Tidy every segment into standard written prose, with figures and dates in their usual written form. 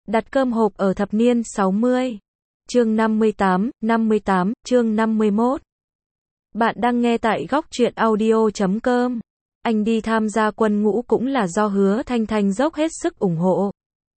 Đặt cơm hộp ở thập niên 60. Chương 58, chương 51. Bạn đang nghe tại góc truyện audio.com. Anh đi tham gia quân ngũ cũng là do Hứa Thanh Thanh dốc hết sức ủng hộ.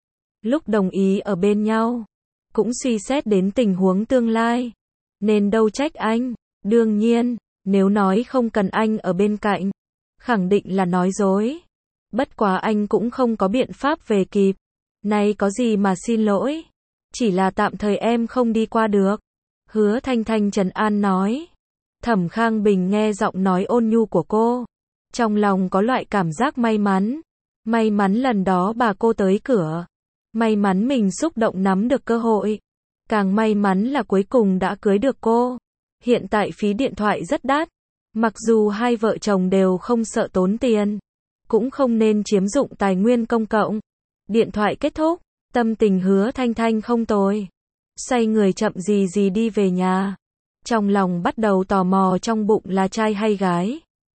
Lúc đồng ý ở bên nhau, cũng suy xét đến tình huống tương lai, nên đâu trách anh. Đương nhiên, nếu nói không cần anh ở bên cạnh, khẳng định là nói dối. Bất quá anh cũng không có biện pháp về kịp. Này có gì mà xin lỗi, chỉ là tạm thời em không đi qua được. Hứa Thanh Thanh trấn an nói. Thẩm Khang Bình nghe giọng nói ôn nhu của cô, trong lòng có loại cảm giác may mắn. May mắn lần đó bà cô tới cửa, may mắn mình xúc động nắm được cơ hội, càng may mắn là cuối cùng đã cưới được cô. Hiện tại phí điện thoại rất đắt, mặc dù hai vợ chồng đều không sợ tốn tiền, cũng không nên chiếm dụng tài nguyên công cộng. Điện thoại kết thúc, tâm tình Hứa Thanh Thanh không tồi. Xoay người chậm gì gì đi về nhà. Trong lòng bắt đầu tò mò trong bụng là trai hay gái.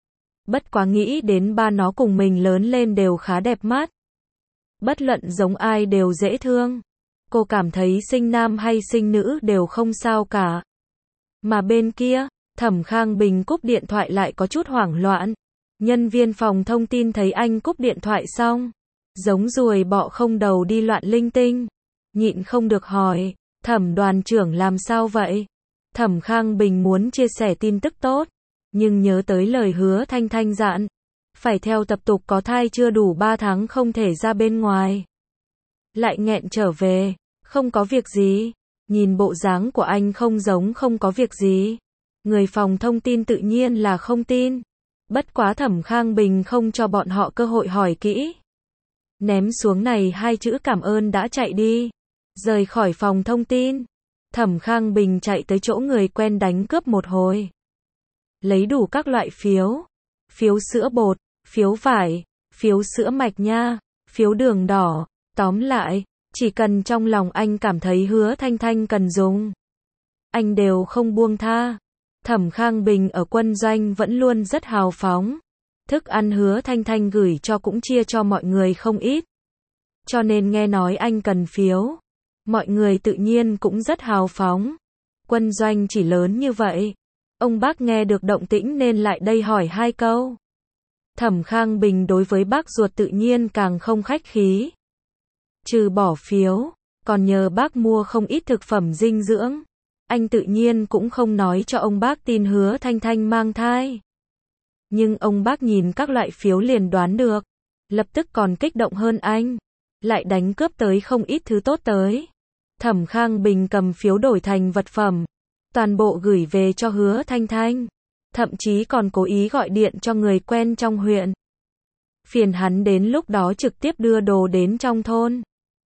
Bất quá nghĩ đến ba nó cùng mình lớn lên đều khá đẹp mắt. Bất luận giống ai đều dễ thương. Cô cảm thấy sinh nam hay sinh nữ đều không sao cả. Mà bên kia, Thẩm Khang Bình cúp điện thoại lại có chút hoảng loạn. Nhân viên phòng thông tin thấy anh cúp điện thoại xong, giống ruồi bọ không đầu đi loạn linh tinh. Nhịn không được hỏi, Thẩm đoàn trưởng làm sao vậy? Thẩm Khang Bình muốn chia sẻ tin tức tốt, nhưng nhớ tới lời Hứa Thanh Thanh dặn, phải theo tập tục có thai chưa đủ 3 tháng không thể ra bên ngoài. Lại nghẹn trở về, không có việc gì. Nhìn bộ dáng của anh không giống không có việc gì. Người phòng thông tin tự nhiên là không tin. Bất quá Thẩm Khang Bình không cho bọn họ cơ hội hỏi kỹ. Ném xuống này hai chữ cảm ơn đã chạy đi. Rời khỏi phòng thông tin, Thẩm Khang Bình chạy tới chỗ người quen đánh cướp một hồi. Lấy đủ các loại phiếu. Phiếu sữa bột, phiếu vải, phiếu sữa mạch nha, phiếu đường đỏ. Tóm lại, chỉ cần trong lòng anh cảm thấy Hứa Thanh Thanh cần dùng, anh đều không buông tha. Thẩm Khang Bình ở quân doanh vẫn luôn rất hào phóng. Thức ăn Hứa Thanh Thanh gửi cho cũng chia cho mọi người không ít. Cho nên nghe nói anh cần phiếu, mọi người tự nhiên cũng rất hào phóng. Quân doanh chỉ lớn như vậy. Ông bác nghe được động tĩnh nên lại đây hỏi hai câu. Thẩm Khang Bình đối với bác ruột tự nhiên càng không khách khí. Trừ bỏ phiếu, còn nhờ bác mua không ít thực phẩm dinh dưỡng. Anh tự nhiên cũng không nói cho ông bác tin Hứa Thanh Thanh mang thai. Nhưng ông bác nhìn các loại phiếu liền đoán được, lập tức còn kích động hơn anh, lại đánh cướp tới không ít thứ tốt tới. Thẩm Khang Bình cầm phiếu đổi thành vật phẩm, toàn bộ gửi về cho Hứa Thanh Thanh, thậm chí còn cố ý gọi điện cho người quen trong huyện, phiền hắn đến lúc đó trực tiếp đưa đồ đến trong thôn.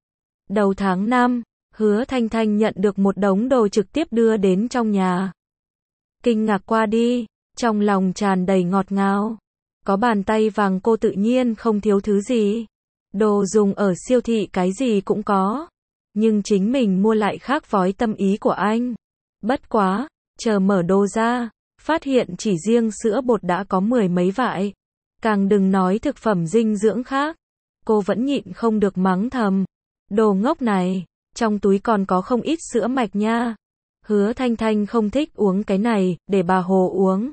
Đầu tháng 5, Hứa Thanh Thanh nhận được một đống đồ trực tiếp đưa đến trong nhà. Kinh ngạc qua đi, trong lòng tràn đầy ngọt ngào. Có bàn tay vàng cô tự nhiên không thiếu thứ gì. Đồ dùng ở siêu thị cái gì cũng có. Nhưng chính mình mua lại khác với tâm ý của anh. Bất quá, chờ mở đồ ra, phát hiện chỉ riêng sữa bột đã có 10 mấy vại. Càng đừng nói thực phẩm dinh dưỡng khác. Cô vẫn nhịn không được mắng thầm. Đồ ngốc này, trong túi còn có không ít sữa mạch nha. Hứa Thanh Thanh không thích uống cái này, để bà Hồ uống.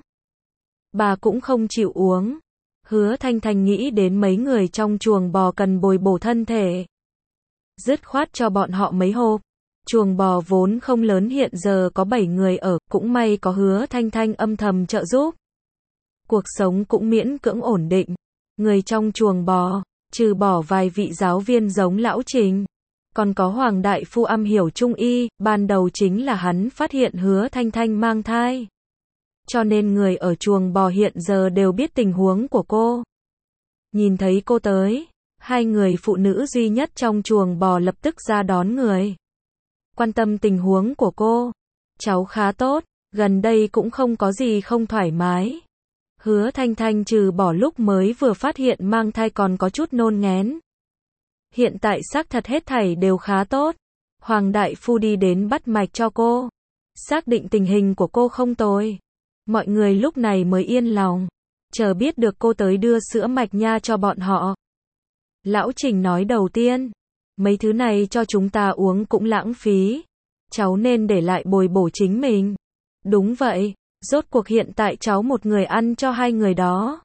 Bà cũng không chịu uống. Hứa Thanh Thanh nghĩ đến mấy người trong chuồng bò cần bồi bổ thân thể. Dứt khoát cho bọn họ mấy hộp. Chuồng bò vốn không lớn hiện giờ có 7 người ở, cũng may có Hứa Thanh Thanh âm thầm trợ giúp. Cuộc sống cũng miễn cưỡng ổn định. Người trong chuồng bò, trừ bỏ vài vị giáo viên giống Lão Trình, còn có Hoàng Đại Phu am hiểu Trung y, ban đầu chính là hắn phát hiện Hứa Thanh Thanh mang thai. Cho nên người ở chuồng bò hiện giờ đều biết tình huống của cô. Nhìn thấy cô tới, hai người phụ nữ duy nhất trong chuồng bò lập tức ra đón người. Quan tâm tình huống của cô. Cháu khá tốt, gần đây cũng không có gì không thoải mái. Hứa Thanh Thanh trừ bỏ lúc mới vừa phát hiện mang thai còn có chút nôn nghén. Hiện tại xác thật hết thảy đều khá tốt. Hoàng Đại Phu đi đến bắt mạch cho cô. Xác định tình hình của cô không tồi. Mọi người lúc này mới yên lòng. Chờ biết được cô tới đưa sữa mạch nha cho bọn họ. Lão Trình nói đầu tiên. Mấy thứ này cho chúng ta uống cũng lãng phí. Cháu nên để lại bồi bổ chính mình. Đúng vậy, rốt cuộc hiện tại cháu một người ăn cho hai người đó.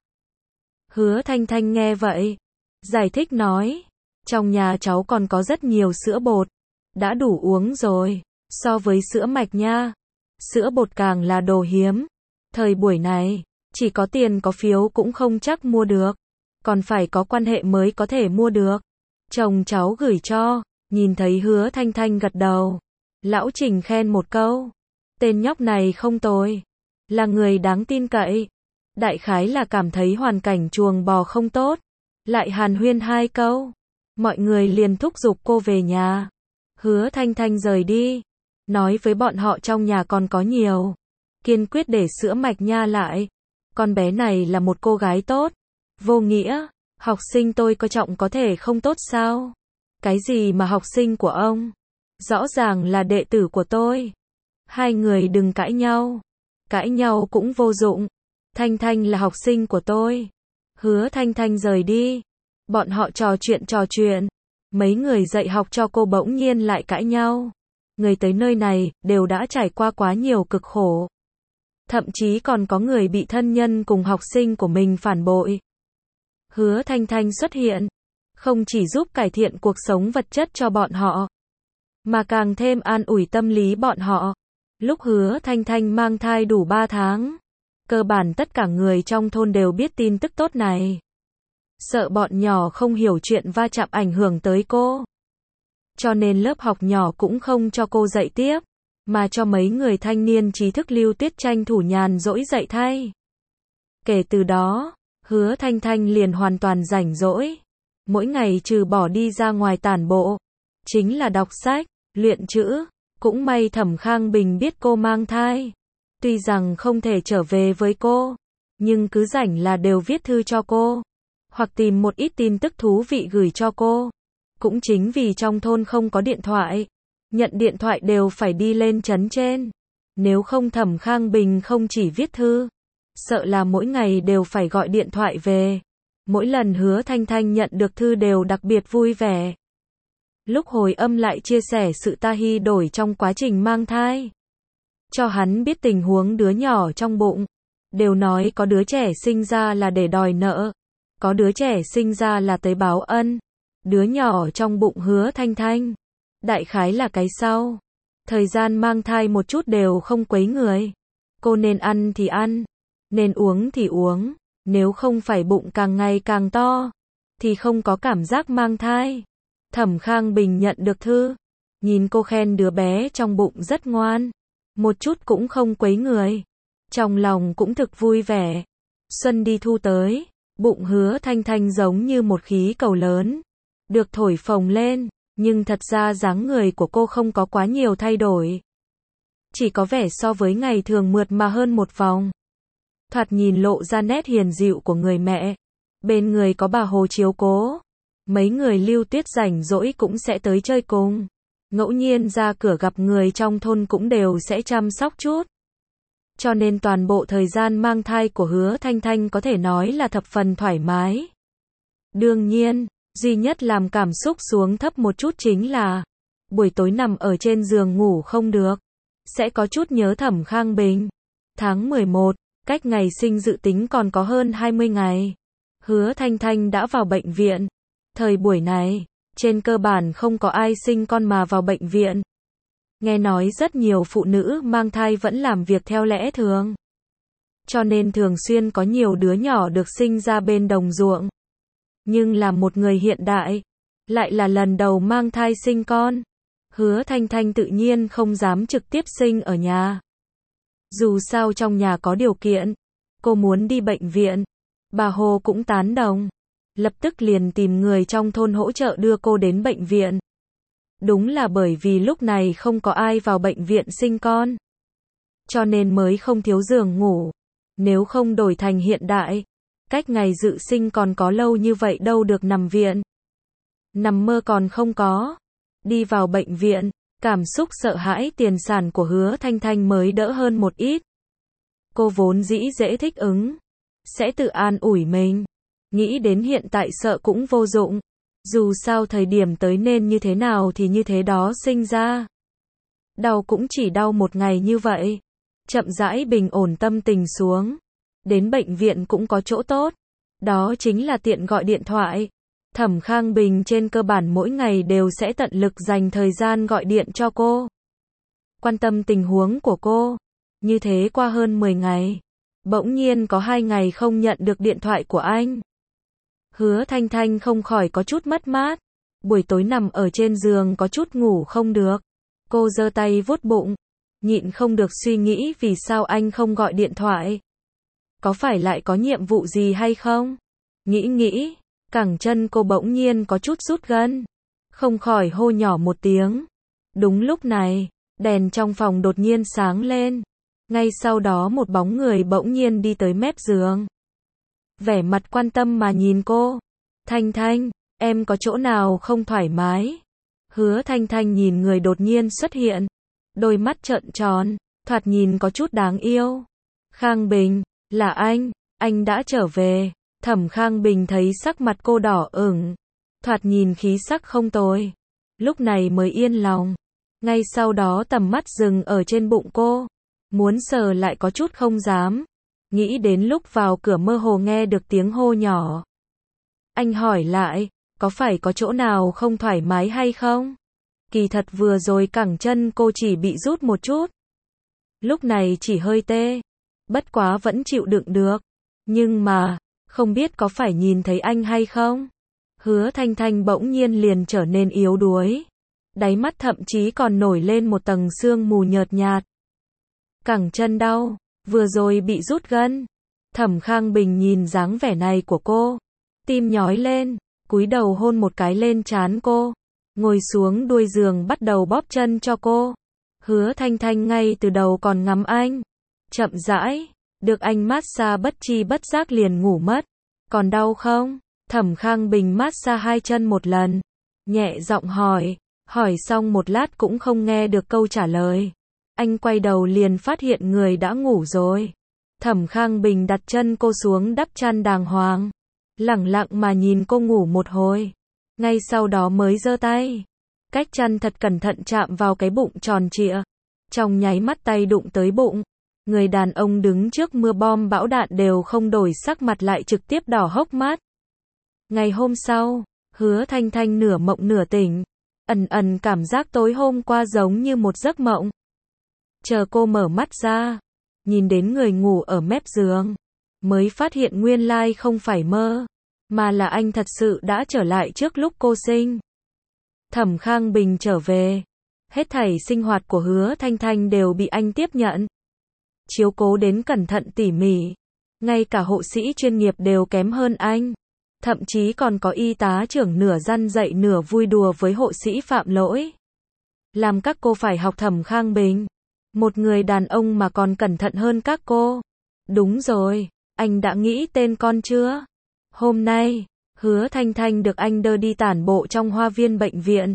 Hứa Thanh Thanh nghe vậy, giải thích nói, trong nhà cháu còn có rất nhiều sữa bột, đã đủ uống rồi, so với sữa mạch nha. Sữa bột càng là đồ hiếm. Thời buổi này, chỉ có tiền có phiếu cũng không chắc mua được, còn phải có quan hệ mới có thể mua được. Chồng cháu gửi cho, nhìn thấy Hứa Thanh Thanh gật đầu. Lão Trình khen một câu, tên nhóc này không tồi, là người đáng tin cậy. Đại khái là cảm thấy hoàn cảnh chuồng bò không tốt, lại hàn huyên hai câu, mọi người liền thúc giục cô về nhà. Hứa Thanh Thanh rời đi, nói với bọn họ trong nhà còn có nhiều, kiên quyết để sữa mạch nha lại. Con bé này là một cô gái tốt. Vô nghĩa, học sinh tôi coi trọng có thể không tốt sao? Cái gì mà học sinh của ông? Rõ ràng là đệ tử của tôi. Hai người đừng cãi nhau. Cãi nhau cũng vô dụng. Thanh Thanh là học sinh của tôi. Hứa Thanh Thanh rời đi. Bọn họ trò chuyện. Mấy người dạy học cho cô bỗng nhiên lại cãi nhau. Người tới nơi này đều đã trải qua quá nhiều cực khổ. Thậm chí còn có người bị thân nhân cùng học sinh của mình phản bội. Hứa Thanh Thanh xuất hiện, không chỉ giúp cải thiện cuộc sống vật chất cho bọn họ, mà càng thêm an ủi tâm lý bọn họ. Lúc Hứa Thanh Thanh mang thai đủ 3 tháng, cơ bản tất cả người trong thôn đều biết tin tức tốt này. Sợ bọn nhỏ không hiểu chuyện va chạm ảnh hưởng tới cô, cho nên lớp học nhỏ cũng không cho cô dạy tiếp, mà cho mấy người thanh niên trí thức Lưu Tuyết tranh thủ nhàn rỗi dạy thay. Kể từ đó, Hứa Thanh Thanh liền hoàn toàn rảnh rỗi. Mỗi ngày trừ bỏ đi ra ngoài tản bộ, chính là đọc sách, luyện chữ. Cũng may Thẩm Khang Bình biết cô mang thai. Tuy rằng không thể trở về với cô, nhưng cứ rảnh là đều viết thư cho cô, hoặc tìm một ít tin tức thú vị gửi cho cô. Cũng chính vì trong thôn không có điện thoại, nhận điện thoại đều phải đi lên trấn trên. Nếu không Thẩm Khang Bình không chỉ viết thư, sợ là mỗi ngày đều phải gọi điện thoại về. Mỗi lần Hứa Thanh Thanh nhận được thư đều đặc biệt vui vẻ. Lúc hồi âm lại chia sẻ sự thay đổi trong quá trình mang thai, cho hắn biết tình huống đứa nhỏ trong bụng. Đều nói có đứa trẻ sinh ra là để đòi nợ, có đứa trẻ sinh ra là tới báo ân. Đứa nhỏ trong bụng Hứa Thanh Thanh, đại khái là cái sau. Thời gian mang thai một chút đều không quấy người. Cô nên ăn thì ăn, nên uống thì uống. Nếu không phải bụng càng ngày càng to, thì không có cảm giác mang thai. Thẩm Khang Bình nhận được thư, nhìn cô khen đứa bé trong bụng rất ngoan, một chút cũng không quấy người. Trong lòng cũng thực vui vẻ. Xuân đi thu tới, bụng Hứa Thanh Thanh giống như một khí cầu lớn, được thổi phồng lên, nhưng thật ra dáng người của cô không có quá nhiều thay đổi. Chỉ có vẻ so với ngày thường mượt mà hơn một vòng. Thoạt nhìn lộ ra nét hiền dịu của người mẹ. Bên người có bà Hồ chiếu cố. Mấy người Lưu Tuyết rảnh rỗi cũng sẽ tới chơi cùng. Ngẫu nhiên ra cửa gặp người trong thôn cũng đều sẽ chăm sóc chút. Cho nên toàn bộ thời gian mang thai của Hứa Thanh Thanh có thể nói là thập phần thoải mái. Đương nhiên, duy nhất làm cảm xúc xuống thấp một chút chính là buổi tối nằm ở trên giường ngủ không được, sẽ có chút nhớ Thẩm Khang Bình. Tháng 11, cách ngày sinh dự tính còn có hơn 20 ngày. Hứa Thanh Thanh đã vào bệnh viện. Thời buổi này, trên cơ bản không có ai sinh con mà vào bệnh viện. Nghe nói rất nhiều phụ nữ mang thai vẫn làm việc theo lẽ thường, cho nên thường xuyên có nhiều đứa nhỏ được sinh ra bên đồng ruộng. Nhưng là một người hiện đại, lại là lần đầu mang thai sinh con. Hứa Thanh Thanh tự nhiên không dám trực tiếp sinh ở nhà. Dù sao trong nhà có điều kiện, cô muốn đi bệnh viện. Bà Hồ cũng tán đồng, lập tức liền tìm người trong thôn hỗ trợ đưa cô đến bệnh viện. Đúng là bởi vì lúc này không có ai vào bệnh viện sinh con, cho nên mới không thiếu giường ngủ. Nếu không đổi thành hiện đại, cách ngày dự sinh còn có lâu như vậy đâu được nằm viện. Nằm mơ còn không có. Đi vào bệnh viện, cảm xúc sợ hãi tiền sản của Hứa Thanh Thanh mới đỡ hơn một ít. Cô vốn dĩ dễ thích ứng, sẽ tự an ủi mình, nghĩ đến hiện tại sợ cũng vô dụng. Dù sao thời điểm tới nên như thế nào thì như thế đó sinh ra. Đau cũng chỉ đau một ngày như vậy. Chậm rãi bình ổn tâm tình xuống. Đến bệnh viện cũng có chỗ tốt. Đó chính là tiện gọi điện thoại. Thẩm Khang Bình trên cơ bản mỗi ngày đều sẽ tận lực dành thời gian gọi điện cho cô. Quan tâm tình huống của cô. Như thế qua hơn 10 ngày. Bỗng nhiên có 2 ngày không nhận được điện thoại của anh. Hứa Thanh Thanh không khỏi có chút mất mát. Buổi tối nằm ở trên giường có chút ngủ không được. Cô giơ tay vuốt bụng. Nhịn không được suy nghĩ vì sao anh không gọi điện thoại. Có phải lại có nhiệm vụ gì hay không? Nghĩ, cẳng chân cô bỗng nhiên có chút rút gân. Không khỏi hô nhỏ một tiếng. Đúng lúc này, đèn trong phòng đột nhiên sáng lên. Ngay sau đó một bóng người bỗng nhiên đi tới mép giường. Vẻ mặt quan tâm mà nhìn cô. Thanh Thanh, em có chỗ nào không thoải mái? Hứa Thanh Thanh nhìn người đột nhiên xuất hiện. Đôi mắt trợn tròn, thoạt nhìn có chút đáng yêu. Khang Bình, là anh đã trở về. Thẩm Khang Bình thấy sắc mặt cô đỏ ửng. Thoạt nhìn khí sắc không tồi. Lúc này mới yên lòng. Ngay sau đó tầm mắt dừng ở trên bụng cô. Muốn sờ lại có chút không dám. Nghĩ đến lúc vào cửa mơ hồ nghe được tiếng hô nhỏ. Anh hỏi lại, có phải có chỗ nào không thoải mái hay không? Kỳ thật vừa rồi cẳng chân cô chỉ bị rút một chút. Lúc này chỉ hơi tê. Bất quá vẫn chịu đựng được. Nhưng mà, không biết có phải nhìn thấy anh hay không? Hứa Thanh Thanh bỗng nhiên liền trở nên yếu đuối. Đáy mắt thậm chí còn nổi lên một tầng sương mù nhợt nhạt. Cẳng chân đau, vừa rồi bị rút gân. Thẩm Khang Bình nhìn dáng vẻ này của cô. Tim nhói lên, cúi đầu hôn một cái lên trán cô. Ngồi xuống đuôi giường bắt đầu bóp chân cho cô. Hứa Thanh Thanh ngay từ đầu còn ngắm anh. Chậm rãi, được anh massage bất chi bất giác liền ngủ mất. Còn đau không? Thẩm Khang Bình massage 2 chân một lần. Nhẹ giọng hỏi. Hỏi xong một lát cũng không nghe được câu trả lời. Anh quay đầu liền phát hiện người đã ngủ rồi. Thẩm Khang Bình đặt chân cô xuống đắp chăn đàng hoàng. Lẳng lặng mà nhìn cô ngủ một hồi. Ngay sau đó mới giơ tay. Cách chăn thật cẩn thận chạm vào cái bụng tròn trịa. Trong nháy mắt tay đụng tới bụng. Người đàn ông đứng trước mưa bom bão đạn đều không đổi sắc mặt lại trực tiếp đỏ hốc mắt. Ngày hôm sau, Hứa Thanh Thanh nửa mộng nửa tỉnh. Ẩn cảm giác tối hôm qua giống như một giấc mộng. Chờ cô mở mắt ra, nhìn đến người ngủ ở mép giường, mới phát hiện nguyên lai không phải mơ, mà là anh thật sự đã trở lại trước lúc cô sinh. Thẩm Khang Bình trở về, hết thảy sinh hoạt của Hứa Thanh Thanh đều bị anh tiếp nhận. Chiếu cố đến cẩn thận tỉ mỉ, ngay cả hộ sĩ chuyên nghiệp đều kém hơn anh. Thậm chí còn có y tá trưởng nửa răn dạy nửa vui đùa với hộ sĩ phạm lỗi. Làm các cô phải học Thẩm Khang Bình. Một người đàn ông mà còn cẩn thận hơn các cô. Đúng rồi, anh đã nghĩ tên con chưa? Hôm nay, Hứa Thanh Thanh được anh đưa đi tản bộ trong hoa viên bệnh viện.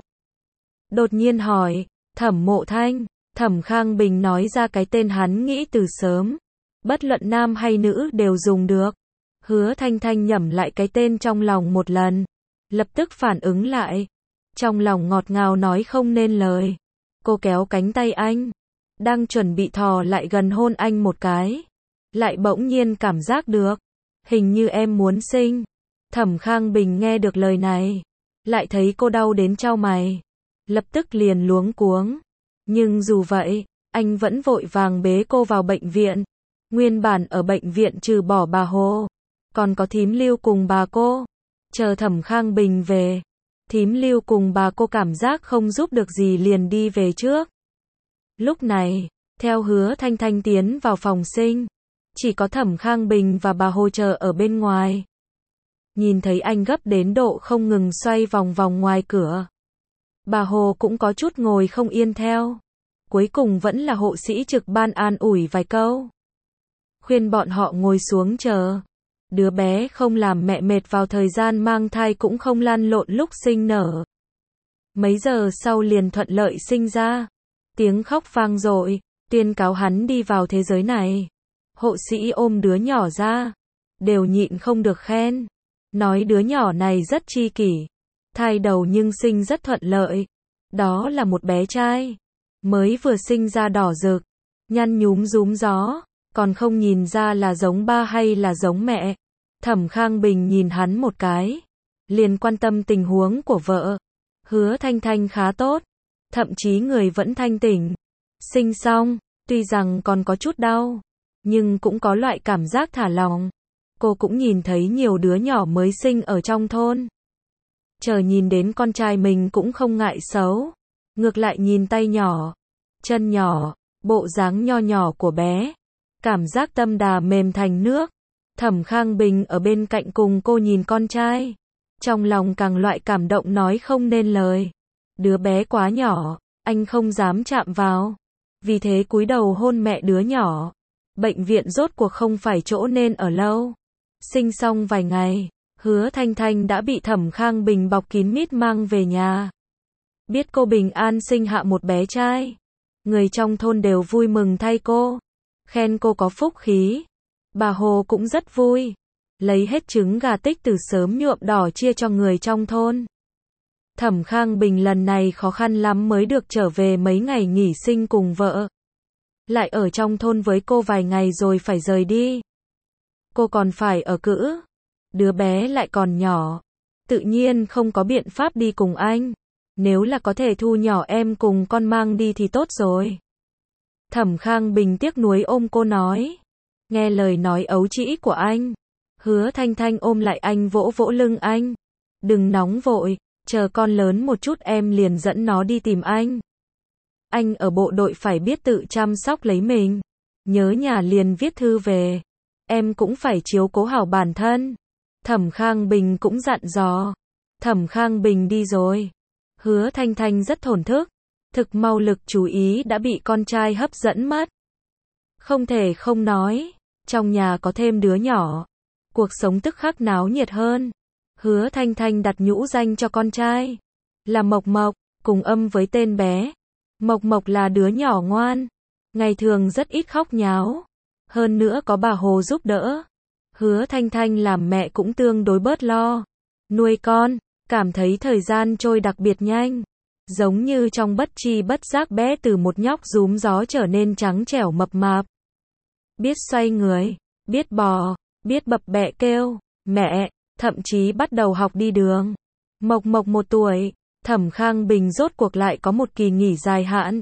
Đột nhiên hỏi, Thẩm Mộ Thanh, Thẩm Khang Bình nói ra cái tên hắn nghĩ từ sớm. Bất luận nam hay nữ đều dùng được. Hứa Thanh Thanh nhẩm lại cái tên trong lòng một lần. Lập tức phản ứng lại. Trong lòng ngọt ngào nói không nên lời. Cô kéo cánh tay anh. Đang chuẩn bị thò lại gần hôn anh một cái. Lại bỗng nhiên cảm giác được. Hình như em muốn sinh. Thẩm Khang Bình nghe được lời này. Lại thấy cô đau đến chau mày. Lập tức liền luống cuống. Nhưng dù vậy, anh vẫn vội vàng bế cô vào bệnh viện. Nguyên bản ở bệnh viện trừ bỏ bà Hồ. Còn có thím Lưu cùng bà cô. Chờ Thẩm Khang Bình về. Thím Lưu cùng bà cô cảm giác không giúp được gì liền đi về trước. Lúc này, theo Hứa Thanh Thanh tiến vào phòng sinh. Chỉ có Thẩm Khang Bình và bà Hồ chờ ở bên ngoài. Nhìn thấy anh gấp đến độ không ngừng xoay vòng vòng ngoài cửa. Bà Hồ cũng có chút ngồi không yên theo. Cuối cùng vẫn là hộ sĩ trực ban an ủi vài câu. Khuyên bọn họ ngồi xuống chờ. Đứa bé không làm mẹ mệt vào thời gian mang thai cũng không lăn lộn lúc sinh nở. Mấy giờ sau liền thuận lợi sinh ra. Tiếng khóc vang dội, tuyên cáo hắn đi vào thế giới này. Hộ sĩ ôm đứa nhỏ ra. Đều nhịn không được khen. Nói đứa nhỏ này rất chi kỷ. thai đầu nhưng sinh rất thuận lợi. Đó là một bé trai, mới vừa sinh ra đỏ rực, nhăn nhúm rúm gió, còn không nhìn ra là giống ba hay là giống mẹ. Thẩm Khang Bình nhìn hắn một cái, liền quan tâm tình huống của vợ. Hứa Thanh Thanh khá tốt, thậm chí người vẫn thanh tỉnh. Sinh xong, tuy rằng còn có chút đau, nhưng cũng có loại cảm giác thả lỏng. Cô cũng nhìn thấy nhiều đứa nhỏ mới sinh ở trong thôn. Chờ nhìn đến con trai mình cũng không ngại xấu. Ngược lại nhìn tay nhỏ, chân nhỏ, bộ dáng nho nhỏ của bé. Cảm giác tâm đà mềm thành nước. Thẩm Khang Bình ở bên cạnh cùng cô nhìn con trai. Trong lòng càng loại cảm động nói không nên lời. Đứa bé quá nhỏ, anh không dám chạm vào. Vì thế cúi đầu hôn mẹ đứa nhỏ. Bệnh viện rốt cuộc không phải chỗ nên ở lâu. Sinh xong vài ngày, Hứa Thanh Thanh đã bị Thẩm Khang Bình bọc kín mít mang về nhà. Biết cô bình an sinh hạ một bé trai, người trong thôn đều vui mừng thay cô, khen cô có phúc khí. Bà Hồ cũng rất vui, lấy hết trứng gà tích từ sớm nhuộm đỏ chia cho người trong thôn. Thẩm Khang Bình lần này khó khăn lắm mới được trở về mấy ngày nghỉ sinh cùng vợ. Lại ở trong thôn với cô vài ngày rồi phải rời đi. Cô còn phải ở cữ, đứa bé lại còn nhỏ, tự nhiên không có biện pháp đi cùng anh. Nếu là có thể thu nhỏ em cùng con mang đi thì tốt rồi. Thẩm Khang Bình tiếc nuối ôm cô nói. Nghe lời nói ấu trĩ của anh, Hứa Thanh Thanh ôm lại anh vỗ vỗ lưng anh. Đừng nóng vội, chờ con lớn một chút em liền dẫn nó đi tìm anh. Anh ở bộ đội phải biết tự chăm sóc lấy mình. Nhớ nhà liền viết thư về. Em cũng phải chiếu cố hảo bản thân. Thẩm Khang Bình cũng dặn dò. Thẩm Khang Bình đi rồi. Hứa Thanh Thanh rất thổn thức. Thực mau lực chú ý đã bị con trai hấp dẫn mất. Không thể không nói, trong nhà có thêm đứa nhỏ, cuộc sống tức khắc náo nhiệt hơn. Hứa Thanh Thanh đặt nhũ danh cho con trai là Mộc Mộc, cùng âm với tên bé. Mộc Mộc là đứa nhỏ ngoan, ngày thường rất ít khóc nháo, hơn nữa có bà Hồ giúp đỡ. Hứa Thanh Thanh làm mẹ cũng tương đối bớt lo. Nuôi con, cảm thấy thời gian trôi đặc biệt nhanh. Giống như trong bất tri bất giác bé từ một nhóc rúm gió trở nên trắng trẻo mập mạp. Biết xoay người, biết bò, biết bập bẹ kêu, mẹ, thậm chí bắt đầu học đi đường. Mộc Mộc 1 tuổi, Thẩm Khang Bình rốt cuộc lại có một kỳ nghỉ dài hạn.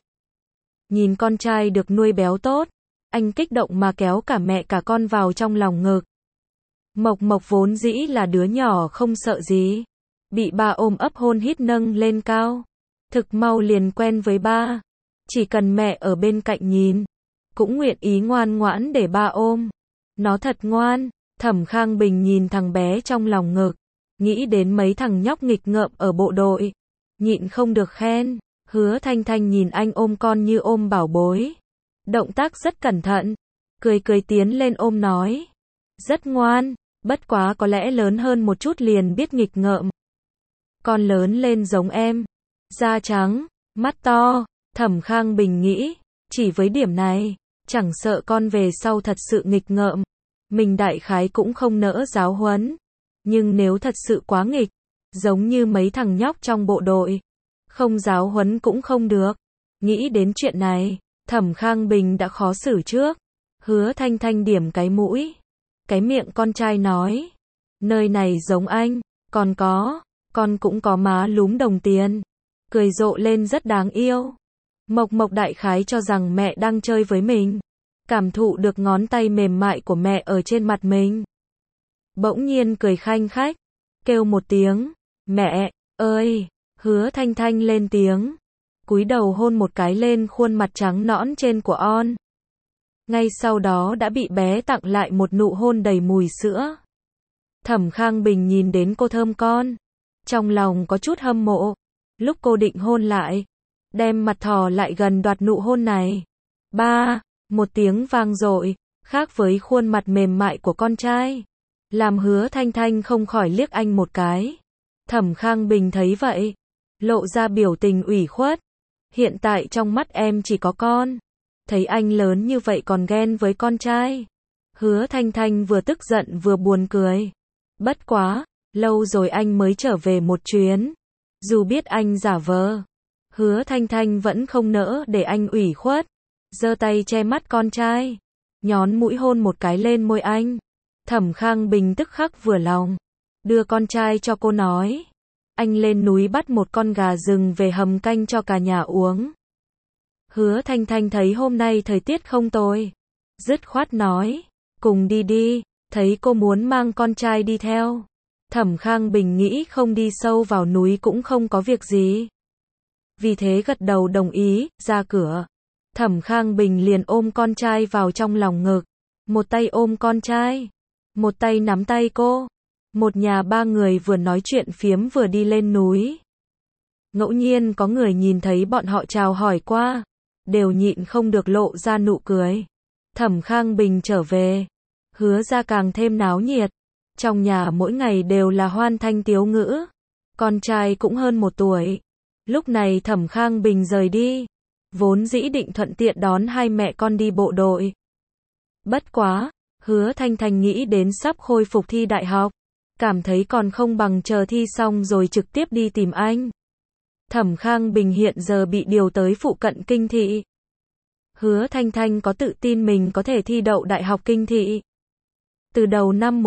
Nhìn con trai được nuôi béo tốt, anh kích động mà kéo cả mẹ cả con vào trong lòng ngực. Mộc Mộc vốn dĩ là đứa nhỏ không sợ gì, bị ba ôm ấp hôn hít nâng lên cao. Thực mau liền quen với ba, chỉ cần mẹ ở bên cạnh nhìn, cũng nguyện ý ngoan ngoãn để ba ôm. Nó thật ngoan. Thẩm Khang Bình nhìn thằng bé trong lòng ngực, nghĩ đến mấy thằng nhóc nghịch ngợm ở bộ đội, nhịn không được khen. Hứa Thanh Thanh nhìn anh ôm con như ôm bảo bối, động tác rất cẩn thận, cười cười tiến lên ôm nói, rất ngoan, bất quá có lẽ lớn hơn một chút liền biết nghịch ngợm. Con lớn lên giống em, da trắng, mắt to. Thẩm Khang Bình nghĩ, chỉ với điểm này, chẳng sợ con về sau thật sự nghịch ngợm, mình đại khái cũng không nỡ giáo huấn. Nhưng nếu thật sự quá nghịch, giống như mấy thằng nhóc trong bộ đội, không giáo huấn cũng không được. Nghĩ đến chuyện này, Thẩm Khang Bình đã khó xử trước. Hứa Thanh Thanh điểm cái mũi, cái miệng con trai nói, nơi này giống anh, còn có, con cũng có má lúm đồng tiền. Cười rộ lên rất đáng yêu. Mộc Mộc đại khái cho rằng mẹ đang chơi với mình, cảm thụ được ngón tay mềm mại của mẹ ở trên mặt mình. Bỗng nhiên cười khanh khách, kêu một tiếng, mẹ ơi. Hứa Thanh Thanh lên tiếng, cúi đầu hôn một cái lên khuôn mặt trắng nõn trên của On. Ngay sau đó đã bị bé tặng lại một nụ hôn đầy mùi sữa. Thẩm Khang Bình nhìn đến cô thơm con, trong lòng có chút hâm mộ. Lúc cô định hôn lại, đem mặt thò lại gần đoạt nụ hôn này. Ba, một tiếng vang dội, khác với khuôn mặt mềm mại của con trai, làm Hứa Thanh Thanh không khỏi liếc anh một cái. Thẩm Khang Bình thấy vậy, lộ ra biểu tình ủy khuất. Hiện tại trong mắt em chỉ có con, thấy anh lớn như vậy còn ghen với con trai. Hứa Thanh Thanh vừa tức giận vừa buồn cười. Bất quá, lâu rồi anh mới trở về một chuyến, Dù biết anh giả vờ, Hứa Thanh Thanh vẫn không nỡ để anh ủy khuất, giơ tay che mắt con trai, nhón mũi hôn một cái lên môi anh. Thẩm Khang Bình tức khắc vừa lòng, đưa con trai cho cô nói, anh lên núi bắt một con gà rừng về hầm canh cho cả nhà uống. Hứa Thanh Thanh thấy hôm nay thời tiết không tồi, dứt khoát nói, cùng đi đi, thấy cô muốn mang con trai đi theo. Thẩm Khang Bình nghĩ không đi sâu vào núi cũng không có việc gì. Vì thế gật đầu đồng ý, ra cửa. Thẩm Khang Bình liền ôm con trai vào trong lòng ngực, một tay ôm con trai, một tay nắm tay cô. Một nhà ba người vừa nói chuyện phiếm vừa đi lên núi. Ngẫu nhiên có người nhìn thấy bọn họ chào hỏi qua, đều nhịn không được lộ ra nụ cười. Thẩm Khang Bình trở về, Hứa ra càng thêm náo nhiệt. Trong nhà mỗi ngày đều là hoan thanh tiếu ngữ. Con trai cũng hơn 1 tuổi. Lúc này Thẩm Khang Bình rời đi, vốn dĩ định thuận tiện đón hai mẹ con đi bộ đội. Bất quá, Hứa Thanh Thanh nghĩ đến sắp khôi phục thi đại học, cảm thấy còn không bằng chờ thi xong rồi trực tiếp đi tìm anh. Thẩm Khang Bình hiện giờ bị điều tới phụ cận Kinh thị. Hứa Thanh Thanh có tự tin mình có thể thi đậu Đại học Kinh thị. Từ đầu năm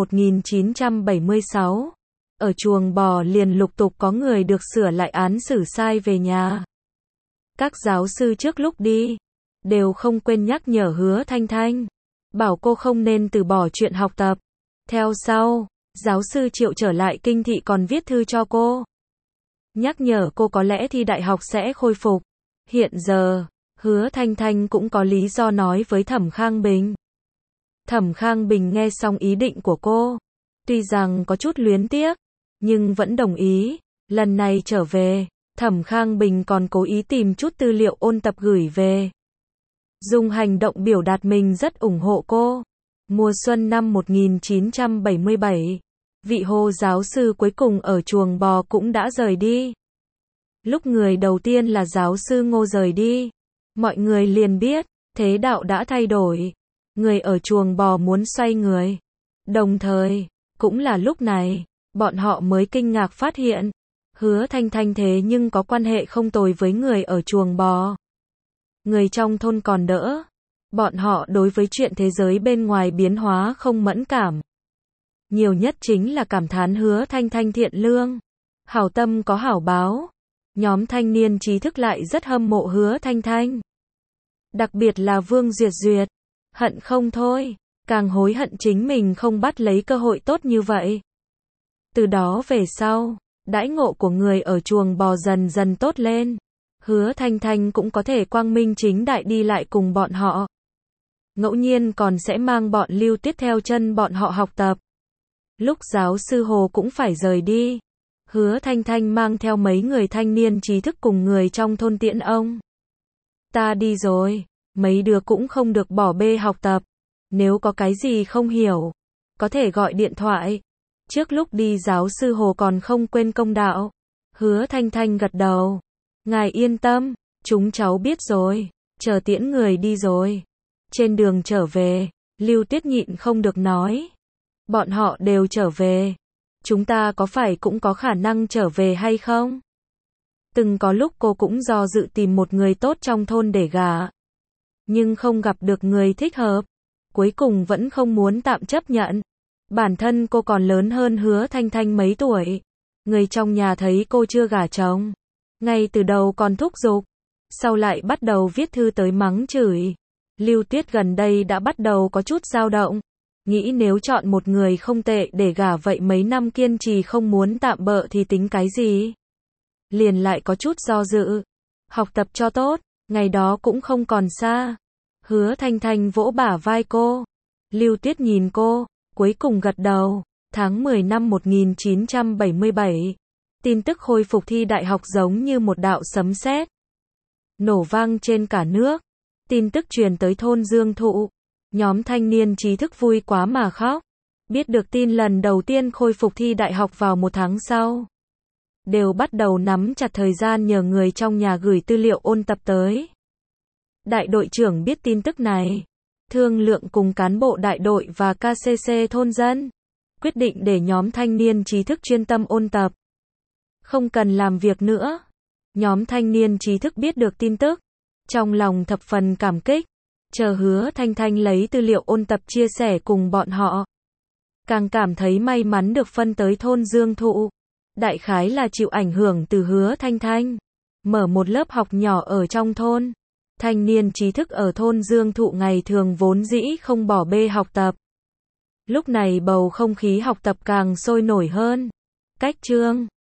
1976, ở chuồng bò liền lục tục có người được sửa lại án xử sai về nhà. Các giáo sư trước lúc đi, đều không quên nhắc nhở Hứa Thanh Thanh, bảo cô không nên từ bỏ chuyện học tập. Theo sau, giáo sư Triệu trở lại Kinh thị còn viết thư cho cô, nhắc nhở cô có lẽ thi đại học sẽ khôi phục. Hiện giờ, Hứa Thanh Thanh cũng có lý do nói với Thẩm Khang Bình. Thẩm Khang Bình nghe xong ý định của cô, tuy rằng có chút luyến tiếc, nhưng vẫn đồng ý. Lần này trở về, Thẩm Khang Bình còn cố ý tìm chút tư liệu ôn tập gửi về, dùng hành động biểu đạt mình rất ủng hộ cô. Mùa xuân năm 1977, vị Hồ giáo sư cuối cùng ở chuồng bò cũng đã rời đi. Lúc người đầu tiên là giáo sư Ngô rời đi, mọi người liền biết, thế đạo đã thay đổi. Người ở chuồng bò muốn xoay người. Đồng thời, cũng là lúc này, bọn họ mới kinh ngạc phát hiện, Hứa Thanh Thanh thế nhưng có quan hệ không tồi với người ở chuồng bò. Người trong thôn còn đỡ, bọn họ đối với chuyện thế giới bên ngoài biến hóa không mẫn cảm. Nhiều nhất chính là cảm thán Hứa Thanh Thanh thiện lương, hảo tâm có hảo báo. Nhóm thanh niên trí thức lại rất hâm mộ Hứa Thanh Thanh. Đặc biệt là Vương Duyệt Duyệt, hận không thôi, càng hối hận chính mình không bắt lấy cơ hội tốt như vậy. Từ đó về sau, đãi ngộ của người ở chuồng bò dần dần tốt lên. Hứa Thanh Thanh cũng có thể quang minh chính đại đi lại cùng bọn họ. Ngẫu nhiên còn sẽ mang bọn Lưu Tuyết theo chân bọn họ học tập. Lúc giáo sư Hồ cũng phải rời đi, Hứa Thanh Thanh mang theo mấy người thanh niên trí thức cùng người trong thôn tiễn ông. Ta đi rồi, mấy đứa cũng không được bỏ bê học tập. Nếu có cái gì không hiểu, có thể gọi điện thoại. Trước lúc đi giáo sư Hồ còn không quên công đạo. Hứa Thanh Thanh gật đầu. Ngài yên tâm, chúng cháu biết rồi, chờ tiễn người đi rồi. Trên đường trở về, Lưu Tuyết nhịn không được nói. Bọn họ đều trở về. Chúng ta có phải cũng có khả năng trở về hay không? Từng có lúc cô cũng do dự tìm một người tốt trong thôn để gả, nhưng không gặp được người thích hợp. Cuối cùng vẫn không muốn tạm chấp nhận. Bản thân cô còn lớn hơn Hứa Thanh Thanh mấy tuổi. Người trong nhà thấy cô chưa gả chồng, ngay từ đầu còn thúc giục, sau lại bắt đầu viết thư tới mắng chửi. Lưu Tuyết gần đây đã bắt đầu có chút dao động, nghĩ nếu chọn một người không tệ để gả vậy mấy năm kiên trì không muốn tạm bợ thì tính cái gì. Liền lại có chút do dự. Học tập cho tốt, ngày đó cũng không còn xa. Hứa Thanh Thanh vỗ bả vai cô. Lưu Tuyết nhìn cô, cuối cùng gật đầu. Tháng 10 năm 1977, tin tức khôi phục thi đại học giống như một đạo sấm sét, nổ vang trên cả nước. Tin tức truyền tới thôn Dương Thụ, nhóm thanh niên trí thức vui quá mà khóc. Biết được tin lần đầu tiên khôi phục thi đại học vào 1 tháng sau, đều bắt đầu nắm chặt thời gian nhờ người trong nhà gửi tư liệu ôn tập tới. Đại đội trưởng biết tin tức này, thương lượng cùng cán bộ đại đội và KCC thôn dân, quyết định để nhóm thanh niên trí thức chuyên tâm ôn tập. không cần làm việc nữa. Nhóm thanh niên trí thức biết được tin tức, trong lòng thập phần cảm kích, chờ Hứa Thanh Thanh lấy tư liệu ôn tập chia sẻ cùng bọn họ. Càng cảm thấy may mắn được phân tới thôn Dương Thụ. Đại khái là chịu ảnh hưởng từ Hứa Thanh Thanh. Mở một lớp học nhỏ ở trong thôn. Thanh niên trí thức ở thôn Dương Thụ ngày thường vốn dĩ không bỏ bê học tập. Lúc này bầu không khí học tập càng sôi nổi hơn. Cách chương